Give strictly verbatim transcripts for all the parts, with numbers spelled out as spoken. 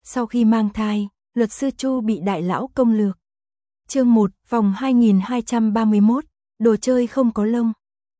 Sau khi mang thai, luật sư Chu bị đại lão công lược. Chương một, vòng hai nghìn hai trăm ba mươi mốt, đồ chơi không có lông.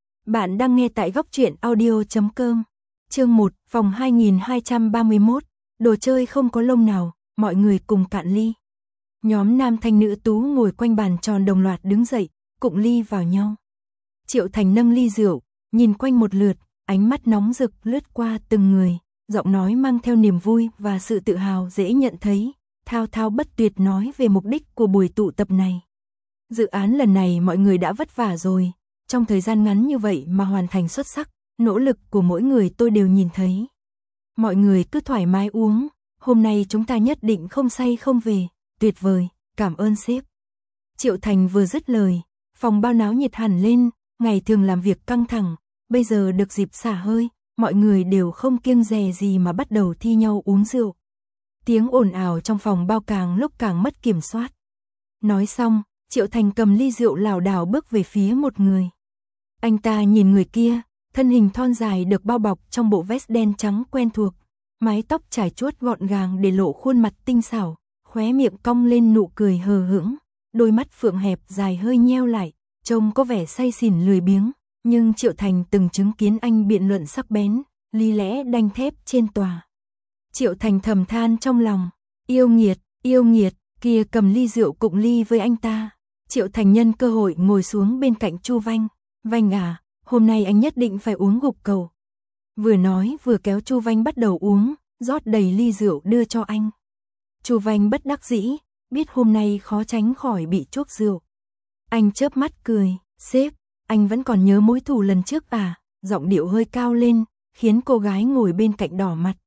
Bạn đang nghe tại góc truyện audio chấm com. Chương một, vòng hai nghìn hai trăm ba mươi mốt, đồ chơi không có lông nào, mọi người cùng cạn ly. Nhóm nam thanh nữ tú ngồi quanh bàn tròn đồng loạt đứng dậy, cụng ly vào nhau. Triệu Thành nâng ly rượu, nhìn quanh một lượt, ánh mắt nóng rực lướt qua từng người, giọng nói mang theo niềm vui và sự tự hào dễ nhận thấy, thao thao bất tuyệt nói về mục đích của buổi tụ tập này. Dự án lần này mọi người đã vất vả rồi, trong thời gian ngắn như vậy mà hoàn thành xuất sắc, nỗ lực của mỗi người tôi đều nhìn thấy. Mọi người cứ thoải mái uống, hôm nay chúng ta nhất định không say không về, tuyệt vời, cảm ơn sếp. Triệu Thành vừa dứt lời, phòng bao náo nhiệt hẳn lên, ngày thường làm việc căng thẳng, bây giờ được dịp xả hơi, mọi người đều không kiêng dè gì mà bắt đầu thi nhau uống rượu. Tiếng ồn ào trong phòng bao càng lúc càng mất kiểm soát. Nói xong, Triệu Thành cầm ly rượu lảo đảo bước về phía một người. Anh ta nhìn người kia, thân hình thon dài được bao bọc trong bộ vest đen trắng quen thuộc, mái tóc trải chuốt gọn gàng để lộ khuôn mặt tinh xảo, khóe miệng cong lên nụ cười hờ hững, đôi mắt phượng hẹp dài hơi nheo lại, trông có vẻ say xỉn lười biếng, nhưng Triệu Thành từng chứng kiến anh biện luận sắc bén, lý lẽ đanh thép trên tòa. Triệu Thành thầm than trong lòng, yêu nghiệt, yêu nghiệt, kia cầm ly rượu cụng ly với anh ta. Triệu Thành nhân cơ hội ngồi xuống bên cạnh Chu Vanh, Vanh à, hôm nay anh nhất định phải uống gục cầu. Vừa nói vừa kéo Chu Vanh bắt đầu uống, rót đầy ly rượu đưa cho anh. Chu Vanh bất đắc dĩ, biết hôm nay khó tránh khỏi bị chuốc rượu. Anh chớp mắt cười, sếp, anh vẫn còn nhớ mối thù lần trước à, giọng điệu hơi cao lên, khiến cô gái ngồi bên cạnh đỏ mặt.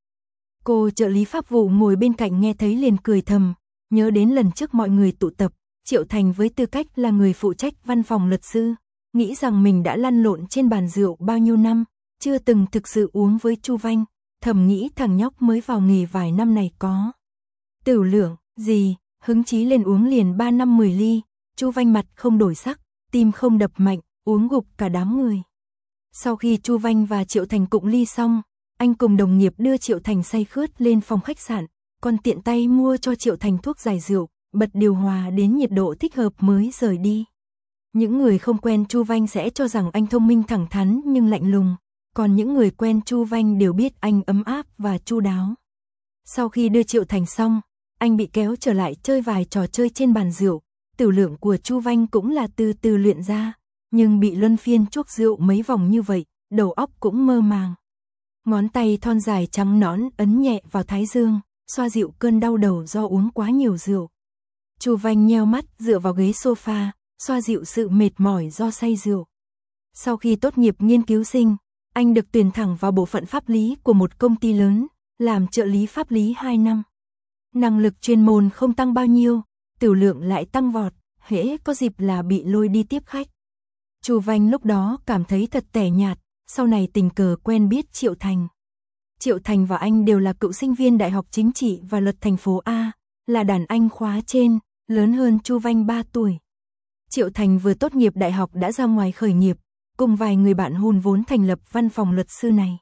Cô trợ lý pháp vụ ngồi bên cạnh nghe thấy liền cười thầm, nhớ đến lần trước mọi người tụ tập, Triệu Thành với tư cách là người phụ trách văn phòng luật sư, nghĩ rằng mình đã lăn lộn trên bàn rượu bao nhiêu năm, chưa từng thực sự uống với Chu Vanh, thầm nghĩ thằng nhóc mới vào nghề vài năm này có tửu lượng gì, hứng chí lên uống liền ba năm mười ly. Chu Vanh mặt không đổi sắc, tim không đập mạnh, uống gục cả đám người. Sau khi Chu Vanh và Triệu Thành cụng ly xong, anh cùng đồng nghiệp đưa Triệu Thành say khướt lên phòng khách sạn, còn tiện tay mua cho Triệu Thành thuốc giải rượu, bật điều hòa đến nhiệt độ thích hợp mới rời đi. Những người không quen Chu Vanh sẽ cho rằng anh thông minh thẳng thắn nhưng lạnh lùng, còn những người quen Chu Vanh đều biết anh ấm áp và chu đáo. Sau khi đưa Triệu Thành xong, anh bị kéo trở lại chơi vài trò chơi trên bàn rượu, tửu lượng của Chu Vanh cũng là từ từ luyện ra, nhưng bị luân phiên chuốc rượu mấy vòng như vậy, đầu óc cũng mơ màng. Ngón tay thon dài trắng nõn ấn nhẹ vào thái dương, xoa dịu cơn đau đầu do uống quá nhiều rượu. Chu Vanh nheo mắt dựa vào ghế sofa, xoa dịu sự mệt mỏi do say rượu. Sau khi tốt nghiệp nghiên cứu sinh, anh được tuyển thẳng vào bộ phận pháp lý của một công ty lớn, làm trợ lý pháp lý hai năm. Năng lực chuyên môn không tăng bao nhiêu, tửu lượng lại tăng vọt, hễ có dịp là bị lôi đi tiếp khách. Chu Vanh lúc đó cảm thấy thật tẻ nhạt, sau này tình cờ quen biết Triệu Thành. Triệu Thành và anh đều là cựu sinh viên Đại học Chính trị và Luật thành phố A, là đàn anh khóa trên, lớn hơn Chu Vanh ba tuổi. Triệu Thành vừa tốt nghiệp đại học đã ra ngoài khởi nghiệp, cùng vài người bạn hùn vốn thành lập văn phòng luật sư này.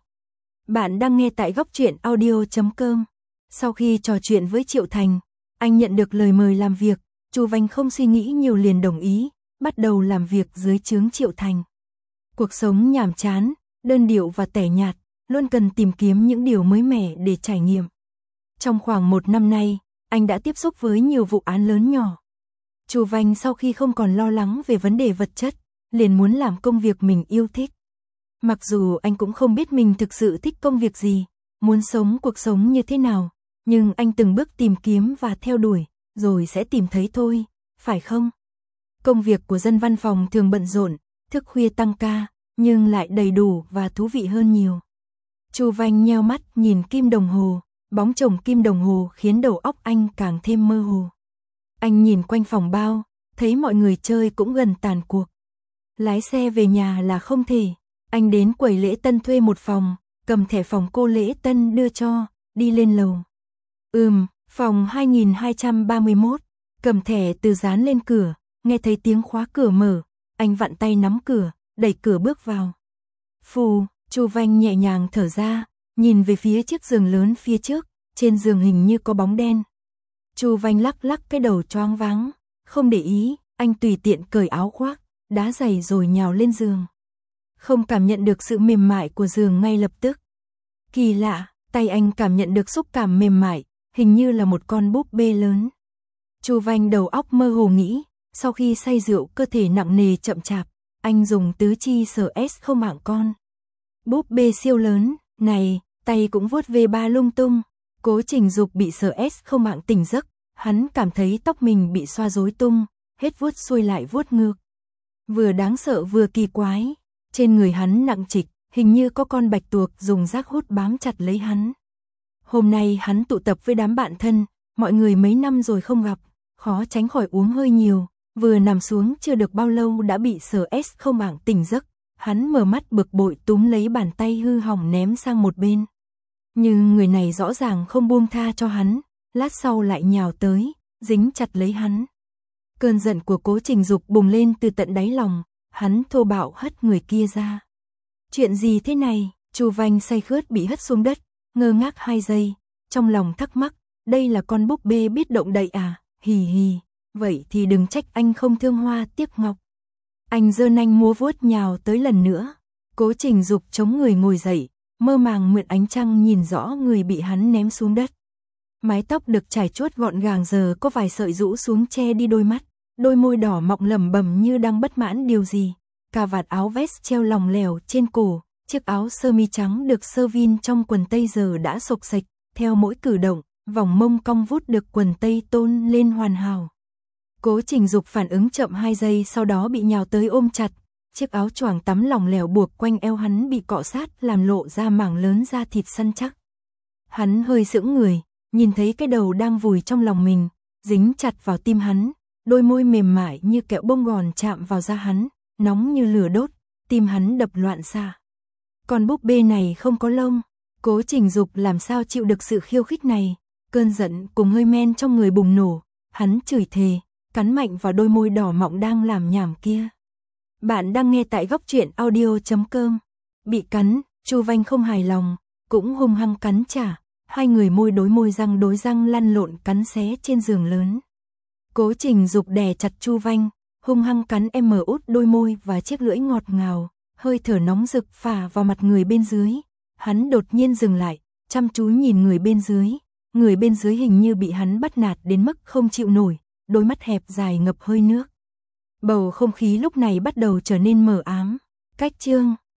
Bạn đang nghe tại góc truyện audio chấm com. Sau khi trò chuyện với Triệu Thành, anh nhận được lời mời làm việc, Chu Vanh không suy nghĩ nhiều liền đồng ý, bắt đầu làm việc dưới trướng Triệu Thành. Cuộc sống nhàm chán, đơn điệu và tẻ nhạt, luôn cần tìm kiếm những điều mới mẻ để trải nghiệm. Trong khoảng một năm nay, anh đã tiếp xúc với nhiều vụ án lớn nhỏ. Chu Vanh sau khi không còn lo lắng về vấn đề vật chất, liền muốn làm công việc mình yêu thích. Mặc dù anh cũng không biết mình thực sự thích công việc gì, muốn sống cuộc sống như thế nào, nhưng anh từng bước tìm kiếm và theo đuổi, rồi sẽ tìm thấy thôi, phải không? Công việc của dân văn phòng thường bận rộn, thức khuya tăng ca, nhưng lại đầy đủ và thú vị hơn nhiều. Chu Vanh nheo mắt nhìn kim đồng hồ, bóng chồng kim đồng hồ khiến đầu óc anh càng thêm mơ hồ. Anh nhìn quanh phòng bao, thấy mọi người chơi cũng gần tàn cuộc. Lái xe về nhà là không thể, anh đến quầy lễ tân thuê một phòng, cầm thẻ phòng cô lễ tân đưa cho, đi lên lầu. Ừm, phòng hai nghìn hai trăm ba mươi mốt, cầm thẻ từ dán lên cửa, nghe thấy tiếng khóa cửa mở, anh vặn tay nắm cửa, đẩy cửa bước vào. Phù, Chu Vanh nhẹ nhàng thở ra, nhìn về phía chiếc giường lớn phía trước, trên giường hình như có bóng đen. Chu Vanh lắc lắc cái đầu choáng váng, không để ý, anh tùy tiện cởi áo khoác, đá giày rồi nhào lên giường. Không cảm nhận được sự mềm mại của giường ngay lập tức. Kỳ lạ, tay anh cảm nhận được xúc cảm mềm mại, hình như là một con búp bê lớn. Chu Vanh đầu óc mơ hồ nghĩ, sau khi say rượu cơ thể nặng nề chậm chạp, anh dùng tứ chi sờ S không mạng con. Búp bê siêu lớn, này, tay cũng vuốt về ba lung tung. Cố Trình Dục bị sờ S không mạng tỉnh giấc, hắn cảm thấy tóc mình bị xoa rối tung, hết vuốt xuôi lại vuốt ngược. Vừa đáng sợ vừa kỳ quái, trên người hắn nặng trịch, hình như có con bạch tuộc dùng rác hút bám chặt lấy hắn. Hôm nay hắn tụ tập với đám bạn thân, mọi người mấy năm rồi không gặp, khó tránh khỏi uống hơi nhiều, vừa nằm xuống chưa được bao lâu đã bị sờ S không mạng tỉnh giấc, hắn mở mắt bực bội túm lấy bàn tay hư hỏng ném sang một bên. Nhưng người này rõ ràng không buông tha cho hắn, lát sau lại nhào tới, dính chặt lấy hắn. Cơn giận của Cố Trình Dục bùng lên từ tận đáy lòng, hắn thô bạo hất người kia ra. Chuyện gì thế này? Chu Vanh say khướt bị hất xuống đất, ngơ ngác hai giây, trong lòng thắc mắc, đây là con búp bê biết động đậy à? Hì hì, vậy thì đừng trách anh không thương hoa tiếc ngọc. Anh giơ nanh múa vuốt nhào tới lần nữa. Cố Trình Dục chống người ngồi dậy, mơ màng mượn ánh trăng nhìn rõ người bị hắn ném xuống đất. Mái tóc được trải chuốt gọn gàng giờ có vài sợi rũ xuống che đi đôi mắt, đôi môi đỏ mọng lẩm bẩm như đang bất mãn điều gì. Cà vạt áo vest treo lỏng lẻo trên cổ, chiếc áo sơ mi trắng được sơ vin trong quần tây giờ đã xộc xệch, theo mỗi cử động, vòng mông cong vút được quần tây tôn lên hoàn hảo. Cố Trình Dục phản ứng chậm hai giây sau đó bị nhào tới ôm chặt, chiếc áo choàng tắm lỏng lẻo buộc quanh eo hắn bị cọ sát làm lộ ra mảng lớn da thịt săn chắc. Hắn hơi sững người, nhìn thấy cái đầu đang vùi trong lòng mình, dính chặt vào tim hắn, đôi môi mềm mại như kẹo bông gòn chạm vào da hắn, nóng như lửa đốt, tim hắn đập loạn xạ. Con búp bê này không có lông, Cố Trình Dục làm sao chịu được sự khiêu khích này, cơn giận cùng hơi men trong người bùng nổ, hắn chửi thề, cắn mạnh vào đôi môi đỏ mọng đang làm nhảm kia. Bạn đang nghe tại góc truyện audio chấm com. Bị cắn, Chu Vanh không hài lòng, cũng hung hăng cắn trả, hai người môi đối môi răng đối răng lăn lộn cắn xé trên giường lớn. Cố Trình Dục đè chặt Chu Vanh, hung hăng cắn em mở út đôi môi và chiếc lưỡi ngọt ngào, hơi thở nóng rực phả vào mặt người bên dưới. Hắn đột nhiên dừng lại, chăm chú nhìn người bên dưới, người bên dưới hình như bị hắn bắt nạt đến mức không chịu nổi, đôi mắt hẹp dài ngập hơi nước. Bầu không khí lúc này bắt đầu trở nên mờ ám. Cách chương